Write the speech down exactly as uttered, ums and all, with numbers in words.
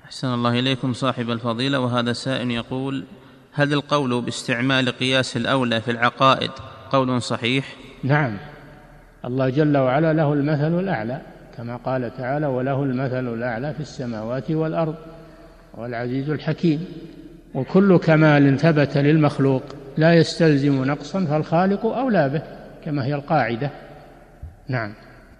أحسن الله إليكم صاحب الفضيلة. وهذا سائل يقول: هل القول باستعمال قياس الأولى في العقائد قول صحيح؟ نعم، الله جل وعلا له المثل الأعلى كما قال تعالى: وله المثل الأعلى في السماوات والأرض والعزيز الحكيم. وكل كمال ثبت للمخلوق لا يستلزم نقصا، فالخالق أولى به كما هي القاعدة. نعم.